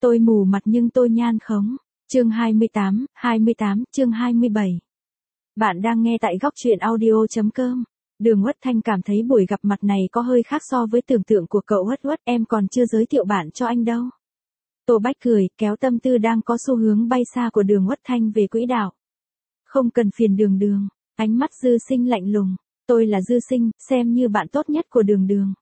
Tôi mù mặt nhưng tôi nhan khống. Chương 28, chương 27. Bạn đang nghe tại góc truyện audio.com. Đường Uất Thanh cảm thấy buổi gặp mặt này có hơi khác so với tưởng tượng của cậu Uất Uất, em còn chưa giới thiệu bạn cho anh đâu. Tô Bách cười, kéo tâm tư đang có xu hướng bay xa của Đường Uất Thanh về quỹ đạo. Không cần phiền Đường Đường, ánh mắt Dư Sinh lạnh lùng. Tôi là Dư Sinh, xem như bạn tốt nhất của Đường Đường.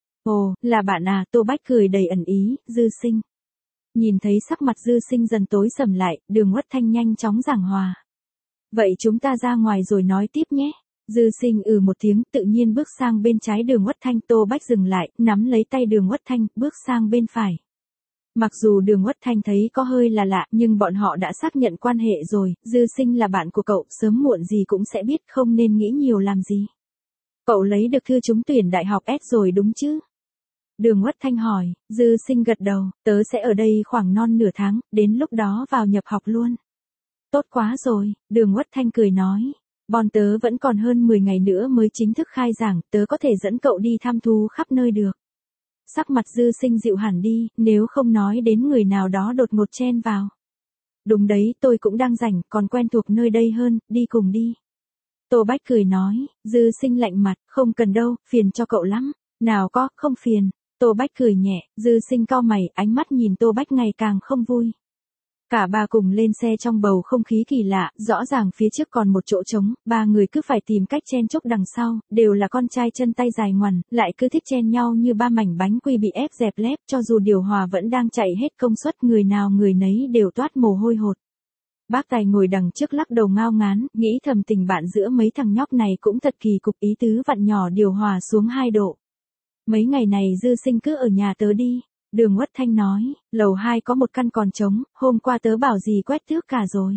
Ồ, là bạn à, Tô Bách cười đầy ẩn ý, Dư Sinh. Nhìn thấy sắc mặt Dư Sinh dần tối sầm lại, Đường Uất Thanh nhanh chóng giảng hòa. Vậy chúng ta ra ngoài rồi nói tiếp nhé. Dư Sinh một tiếng, tự nhiên bước sang bên trái Đường Uất Thanh. Tô Bách dừng lại, nắm lấy tay Đường Uất Thanh, bước sang bên phải. Mặc dù Đường Uất Thanh thấy có hơi là lạ, nhưng bọn họ đã xác nhận quan hệ rồi, Dư Sinh là bạn của cậu, sớm muộn gì cũng sẽ biết, không nên nghĩ nhiều làm gì. Cậu lấy được thư trúng tuyển đại học S rồi đúng chứ? Đường Uất Thanh hỏi, Dư Sinh gật đầu, tớ sẽ ở đây khoảng non nửa tháng, đến lúc đó vào nhập học luôn. Tốt quá rồi, Đường Uất Thanh cười nói. Bọn tớ vẫn còn hơn 10 ngày nữa mới chính thức khai giảng, tớ có thể dẫn cậu đi thăm thú khắp nơi được. Sắc mặt Dư Sinh dịu hẳn đi, nếu không nói đến người nào đó đột ngột chen vào. Đúng đấy, tôi cũng đang rảnh, còn quen thuộc nơi đây hơn, đi cùng đi. Tô Bách cười nói, Dư Sinh lạnh mặt, không cần đâu, phiền cho cậu lắm. Nào có, không phiền. Tô Bách cười nhẹ, Dư Sinh cau mày, ánh mắt nhìn Tô Bách ngày càng không vui. Cả ba cùng lên xe trong bầu không khí kỳ lạ, rõ ràng phía trước còn một chỗ trống, ba người cứ phải tìm cách chen chúc đằng sau, đều là con trai chân tay dài ngoằn, lại cứ thích chen nhau như ba mảnh bánh quy bị ép dẹp lép, cho dù điều hòa vẫn đang chạy hết công suất, người nào người nấy đều toát mồ hôi hột. Bác Tài ngồi đằng trước lắc đầu ngao ngán, nghĩ thầm tình bạn giữa mấy thằng nhóc này cũng thật kỳ cục, ý tứ vặn nhỏ điều hòa xuống 2 độ. Mấy ngày này Dư Sinh cứ ở nhà tớ đi. Đường Uất Thanh nói, lầu 2 có một căn còn trống, hôm qua tớ bảo gì quét tước cả rồi.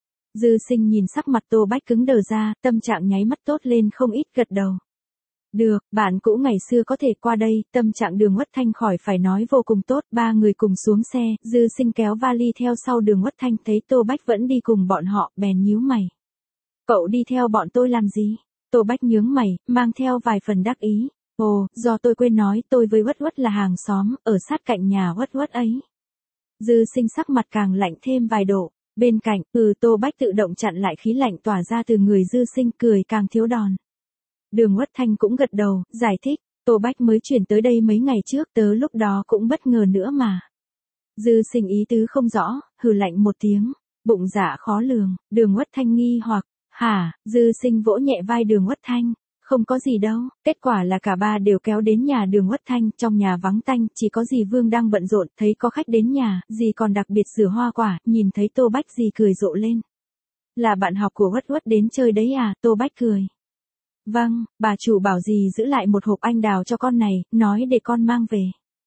Dư Sinh nhìn sắc mặt Tô Bách cứng đờ ra, tâm trạng nháy mắt tốt lên không ít, gật đầu. Được, bạn cũ ngày xưa có thể qua đây, tâm trạng Đường Uất Thanh khỏi phải nói vô cùng tốt, ba người cùng xuống xe, Dư Sinh kéo vali theo sau Đường Uất Thanh, thấy Tô Bách vẫn đi cùng bọn họ, bèn nhíu mày. Cậu đi theo bọn tôi làm gì? Tô Bách nhướng mày, mang theo vài phần đắc ý. Ồ, do tôi quên nói, tôi với Uất Uất là hàng xóm, ở sát cạnh nhà Uất Uất ấy. Dư Sinh sắc mặt càng lạnh thêm vài độ, bên cạnh, Tô Bách tự động chặn lại khí lạnh tỏa ra từ người Dư Sinh, cười càng thiếu đòn. Đường Uất Thanh cũng gật đầu, giải thích, Tô Bách mới chuyển tới đây mấy ngày trước, tớ lúc đó cũng bất ngờ nữa mà. Dư Sinh ý tứ không rõ, hừ lạnh một tiếng, bụng dạ khó lường, Đường Uất Thanh nghi hoặc, hả, Dư Sinh vỗ nhẹ vai Đường Uất Thanh. Không có gì đâu, kết quả là cả ba đều kéo đến nhà Đường Uất Thanh, trong nhà vắng tanh, chỉ có dì Vương đang bận rộn, thấy có khách đến nhà, dì còn đặc biệt rửa hoa quả, nhìn thấy Tô Bách dì cười rộ lên. Là bạn học của Uất Uất đến chơi đấy à, Tô Bách cười. Vâng, bà chủ bảo dì giữ lại một hộp anh đào cho con này, nói để con mang về.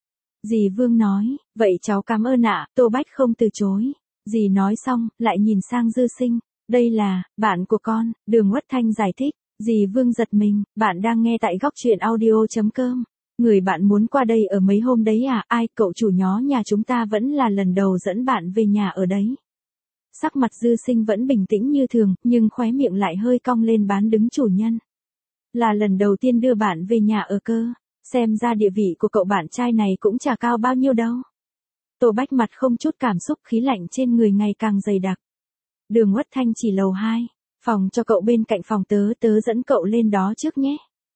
Dì Vương nói, vậy cháu cảm ơn ạ, Tô Bách không từ chối. Dì nói xong, lại nhìn sang Dư Sinh, đây là, bạn của con, Đường Uất Thanh giải thích. Dì Vương giật mình, bạn đang nghe tại góc truyện audio.com. Người bạn muốn qua đây ở mấy hôm đấy à, ai, cậu chủ nhó nhà chúng ta vẫn là lần đầu dẫn bạn về nhà ở đấy. Sắc mặt Dư Sinh vẫn bình tĩnh như thường, nhưng khóe miệng lại hơi cong lên bán đứng chủ nhân. Là lần đầu tiên đưa bạn về nhà ở cơ, xem ra địa vị của cậu bạn trai này cũng chả cao bao nhiêu đâu. Tô Bách mặt không chút cảm xúc, khí lạnh trên người ngày càng dày đặc. Đường Uất Thanh chỉ lầu 2. Phòng cho cậu bên cạnh phòng tớ dẫn cậu lên đó trước nhé.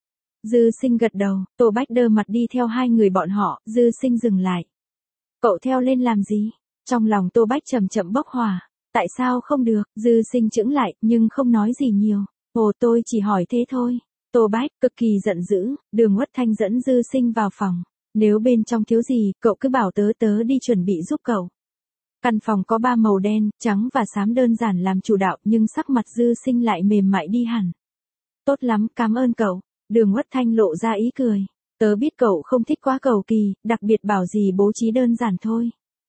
Dư Sinh gật đầu, Tô Bách đơ mặt đi theo hai người bọn họ, Dư Sinh dừng lại. Cậu theo lên làm gì? Trong lòng Tô Bách chậm chậm bốc hỏa. Tại sao không được? Dư Sinh chững lại, nhưng không nói gì nhiều. Ồ, tôi chỉ hỏi thế thôi. Tô Bách cực kỳ giận dữ, Đường Uất Thanh dẫn Dư Sinh vào phòng. Nếu bên trong thiếu gì, cậu cứ bảo tớ đi chuẩn bị giúp cậu. Căn phòng có 3 màu đen, trắng và xám đơn giản làm chủ đạo, nhưng sắc mặt Dư Sinh lại mềm mại đi hẳn. Tốt lắm, cảm ơn cậu. Đường Uất Thanh lộ ra ý cười. Tớ biết cậu không thích quá cầu kỳ, đặc biệt bảo gì bố trí đơn giản thôi.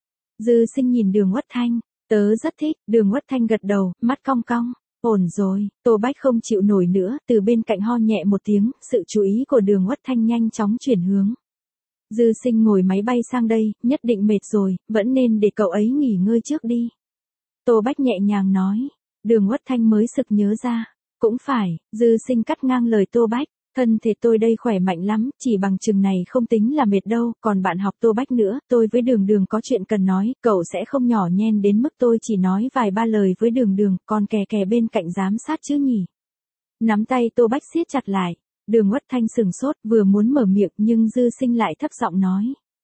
Dư Sinh nhìn Đường Uất Thanh, tớ rất thích, Đường Uất Thanh gật đầu, mắt cong cong. Ổn rồi, Tô Bách không chịu nổi nữa, từ bên cạnh ho nhẹ một tiếng, sự chú ý của Đường Uất Thanh nhanh chóng chuyển hướng. Dư Sinh ngồi máy bay sang đây, nhất định mệt rồi, vẫn nên để cậu ấy nghỉ ngơi trước đi. Tô Bách nhẹ nhàng nói. Đường Uất Thanh mới sực nhớ ra. Cũng phải, Dư Sinh cắt ngang lời Tô Bách. Thân thể tôi đây khỏe mạnh lắm, chỉ bằng chừng này không tính là mệt đâu, còn bạn học Tô Bách nữa, tôi với Đường Đường có chuyện cần nói, cậu sẽ không nhỏ nhen đến mức tôi chỉ nói vài ba lời với Đường Đường, còn kè kè bên cạnh giám sát chứ nhỉ. Nắm tay Tô Bách siết chặt lại, Đường Uất Thanh sừng sốt, vừa muốn mở miệng nhưng Dư Sinh lại thấp giọng nói.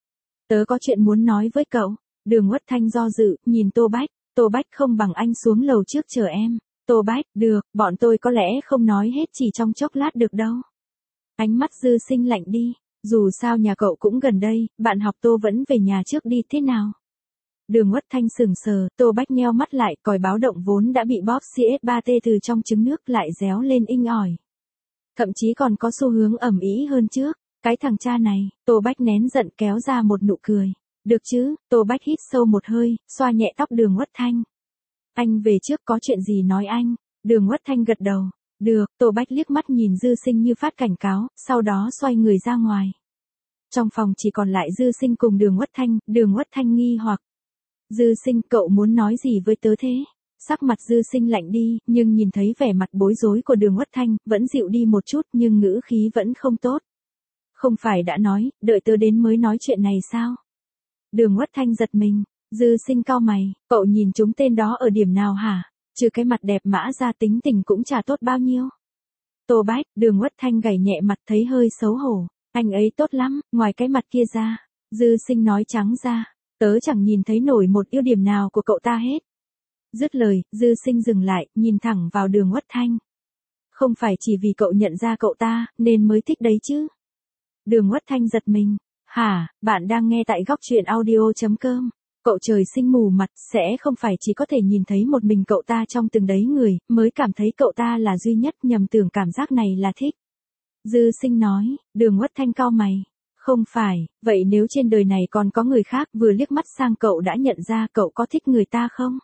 Tớ có chuyện muốn nói với cậu. Đường Uất Thanh do dự, nhìn Tô Bách không bằng anh xuống lầu trước chờ em. Tô Bách, được, bọn tôi có lẽ không nói hết chỉ trong chốc lát được đâu. Ánh mắt Dư Sinh lạnh đi, dù sao nhà cậu cũng gần đây, bạn học Tô vẫn về nhà trước đi thế nào? Đường Uất Thanh sừng sờ, Tô Bách nheo mắt lại, còi báo động vốn đã bị bóp CS3T từ trong trứng nước lại réo lên inh ỏi. Thậm chí còn có xu hướng ầm ĩ hơn trước, cái thằng cha này, Tô Bách nén giận kéo ra một nụ cười. Được chứ, Tô Bách hít sâu một hơi, xoa nhẹ tóc Đường Uất Thanh. Anh về trước có chuyện gì nói anh? Đường Uất Thanh gật đầu. Được, Tô Bách liếc mắt nhìn Dư Sinh như phát cảnh cáo, sau đó xoay người ra ngoài. Trong phòng chỉ còn lại Dư Sinh cùng Đường Uất Thanh nghi hoặc. Dư Sinh, cậu muốn nói gì với tớ thế? Sắc mặt Dư Sinh lạnh đi, nhưng nhìn thấy vẻ mặt bối rối của Đường Uất Thanh, vẫn dịu đi một chút nhưng ngữ khí vẫn không tốt. Không phải đã nói, đợi tớ đến mới nói chuyện này sao? Đường Uất Thanh giật mình, Dư Sinh cau mày, cậu nhìn chúng tên đó ở điểm nào hả? Trừ cái mặt đẹp mã ra tính tình cũng chả tốt bao nhiêu. Tô Bách, Đường Uất Thanh gảy nhẹ mặt thấy hơi xấu hổ, anh ấy tốt lắm, ngoài cái mặt kia ra. Dư Sinh nói trắng ra, tớ chẳng nhìn thấy nổi một ưu điểm nào của cậu ta hết. Dứt lời, Dư Sinh dừng lại, nhìn thẳng vào Đường Uất Thanh. Không phải chỉ vì cậu nhận ra cậu ta, nên mới thích đấy chứ. Đường Uất Thanh giật mình. Hả, bạn đang nghe tại góc truyện audio.com. Cậu trời sinh mù mặt, sẽ không phải chỉ có thể nhìn thấy một mình cậu ta trong từng đấy người, mới cảm thấy cậu ta là duy nhất, nhầm tưởng cảm giác này là thích. Dư Sinh nói, Đường Uất Thanh cau mày. Không phải, vậy nếu trên đời này còn có người khác vừa liếc mắt sang cậu đã nhận ra cậu có thích người ta không?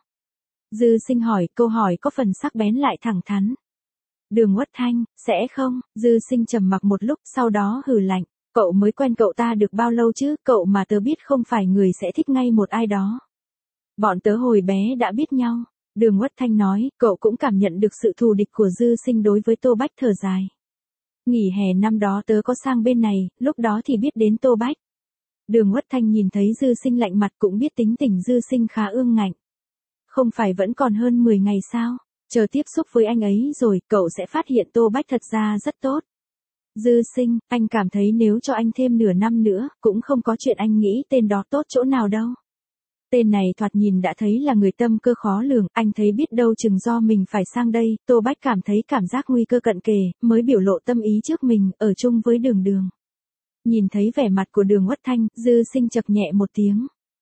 Dư Sinh hỏi, câu hỏi có phần sắc bén lại thẳng thắn. Đường Uất Thanh, sẽ không? Dư Sinh trầm mặc một lúc sau đó hừ lạnh. Cậu mới quen cậu ta được bao lâu chứ, cậu mà tớ biết không phải người sẽ thích ngay một ai đó. Bọn tớ hồi bé đã biết nhau. Đường Uất Thanh nói, cậu cũng cảm nhận được sự thù địch của Dư Sinh đối với Tô Bách, thở dài. Nghỉ hè năm đó tớ có sang bên này, lúc đó thì biết đến Tô Bách. Đường Uất Thanh nhìn thấy Dư Sinh lạnh mặt cũng biết tính tình Dư Sinh khá ương ngạnh. Không phải vẫn còn hơn 10 ngày sao? Chờ tiếp xúc với anh ấy rồi, cậu sẽ phát hiện Tô Bách thật ra rất tốt. Dư Sinh, anh cảm thấy nếu cho anh thêm nửa năm nữa, cũng không có chuyện anh nghĩ tên đó tốt chỗ nào đâu. Tên này thoạt nhìn đã thấy là người tâm cơ khó lường, anh thấy biết đâu chừng do mình phải sang đây, Tô Bách cảm thấy cảm giác nguy cơ cận kề, mới biểu lộ tâm ý trước mình, ở chung với Đường Đường. Nhìn thấy vẻ mặt của Đường Uất Thanh, Dư Sinh chậc nhẹ một tiếng.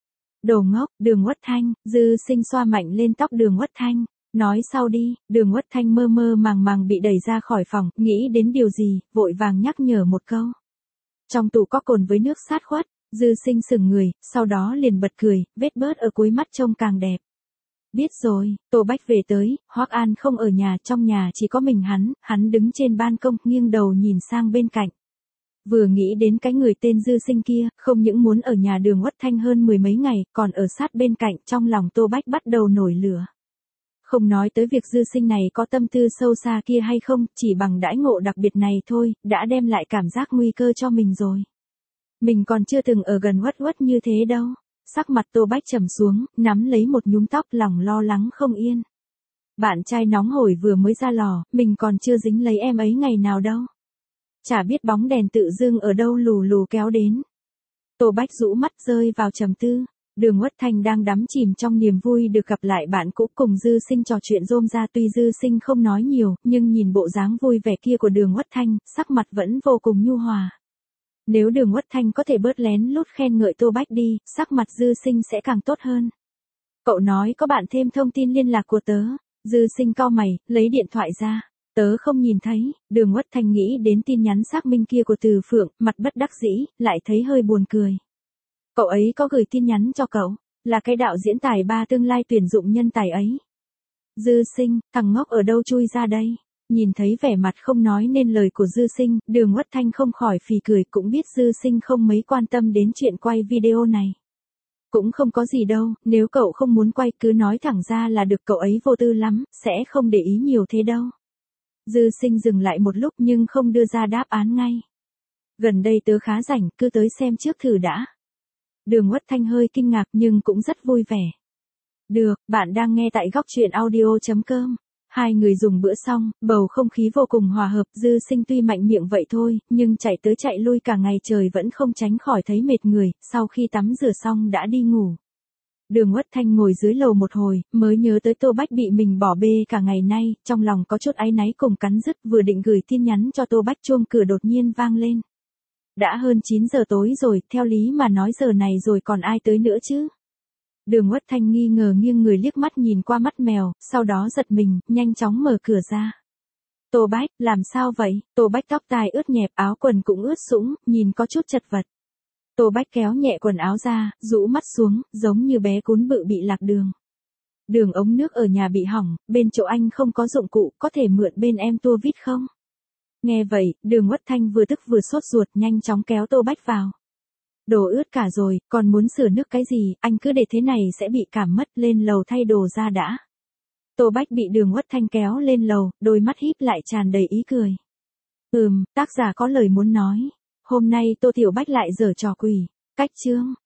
Đồ ngốc, Đường Uất Thanh, Dư Sinh xoa mạnh lên tóc Đường Uất Thanh. Nói sau đi, Đường Uất Thanh mơ mơ màng màng bị đẩy ra khỏi phòng, nghĩ đến điều gì, vội vàng nhắc nhở một câu. Trong tủ có cồn với nước sát khuất, Dư Sinh sững người, sau đó liền bật cười, vết bớt ở cuối mắt trông càng đẹp. Biết rồi, Tô Bách về tới, Hoắc An không ở nhà, trong nhà chỉ có mình hắn đứng trên ban công, nghiêng đầu nhìn sang bên cạnh. Vừa nghĩ đến cái người tên Dư Sinh kia, không những muốn ở nhà Đường Uất Thanh hơn 10 mấy ngày, còn ở sát bên cạnh, trong lòng Tô Bách bắt đầu nổi lửa. Không nói tới việc Dư Sinh này có tâm tư sâu xa kia hay không, chỉ bằng đãi ngộ đặc biệt này thôi, đã đem lại cảm giác nguy cơ cho mình rồi. Mình còn chưa từng ở gần Uất Uất như thế đâu. Sắc mặt Tô Bách trầm xuống, nắm lấy một nhúm tóc, lòng lo lắng không yên. Bạn trai nóng hổi vừa mới ra lò, mình còn chưa dính lấy em ấy ngày nào đâu. Chả biết bóng đèn tự dưng ở đâu lù lù kéo đến. Tô Bách rũ mắt rơi vào trầm tư. Đường Uất Thanh đang đắm chìm trong niềm vui được gặp lại bạn cũ, cùng Dư Sinh trò chuyện rôm ra, tuy Dư Sinh không nói nhiều, nhưng nhìn bộ dáng vui vẻ kia của Đường Uất Thanh, sắc mặt vẫn vô cùng nhu hòa. Nếu Đường Uất Thanh có thể bớt lén lút khen ngợi Tô Bách đi, sắc mặt Dư Sinh sẽ càng tốt hơn. Cậu nói có bạn thêm thông tin liên lạc của tớ. Dư Sinh cau mày, lấy điện thoại ra. Tớ không nhìn thấy. Đường Uất Thanh nghĩ đến tin nhắn xác minh kia của Từ Phượng, mặt bất đắc dĩ, lại thấy hơi buồn cười. Cậu ấy có gửi tin nhắn cho cậu, là cái đạo diễn tài ba tương lai tuyển dụng nhân tài ấy. Dư Sinh, thằng ngốc ở đâu chui ra đây? Nhìn thấy vẻ mặt không nói nên lời của Dư Sinh, Đường Uất Thanh không khỏi phì cười, cũng biết Dư Sinh không mấy quan tâm đến chuyện quay video này. Cũng không có gì đâu, nếu cậu không muốn quay cứ nói thẳng ra là được, cậu ấy vô tư lắm, sẽ không để ý nhiều thế đâu. Dư Sinh dừng lại một lúc nhưng không đưa ra đáp án ngay. Gần đây tớ khá rảnh, cứ tới xem trước thử đã. Đường Uất Thanh hơi kinh ngạc nhưng cũng rất vui vẻ. Được, bạn đang nghe tại góc truyện audio.com. Hai người dùng bữa xong, bầu không khí vô cùng hòa hợp. Dư Sinh tuy mạnh miệng vậy thôi, nhưng chạy tới chạy lui cả ngày trời vẫn không tránh khỏi thấy mệt người. Sau khi tắm rửa xong đã đi ngủ. Đường Uất Thanh ngồi dưới lầu một hồi, mới nhớ tới Tô Bách bị mình bỏ bê cả ngày nay, trong lòng có chút áy náy cùng cắn rứt, vừa định gửi tin nhắn cho Tô Bách, chuông cửa đột nhiên vang lên. Đã hơn 9 giờ tối rồi, theo lý mà nói giờ này rồi còn ai tới nữa chứ? Đường Uất Thanh nghi ngờ nghiêng người liếc mắt nhìn qua mắt mèo, sau đó giật mình, nhanh chóng mở cửa ra. Tô Bách, làm sao vậy? Tô Bách tóc tai ướt nhẹp, áo quần cũng ướt sũng, nhìn có chút chật vật. Tô Bách kéo nhẹ quần áo ra, rũ mắt xuống, giống như bé cún bự bị lạc đường. Đường ống nước ở nhà bị hỏng, bên chỗ anh không có dụng cụ, có thể mượn bên em tua vít không? Nghe vậy, Đường Uất Thanh vừa tức vừa sốt ruột, nhanh chóng kéo Tô Bách vào. Đồ ướt cả rồi, còn muốn sửa nước cái gì, anh cứ để thế này sẽ bị cảm mất, lên lầu thay đồ ra đã. Tô Bách bị Đường Uất Thanh kéo lên lầu, đôi mắt híp lại tràn đầy ý cười. Tác giả có lời muốn nói. Hôm nay Tô Tiểu Bách lại giở trò quỷ. Cách chương.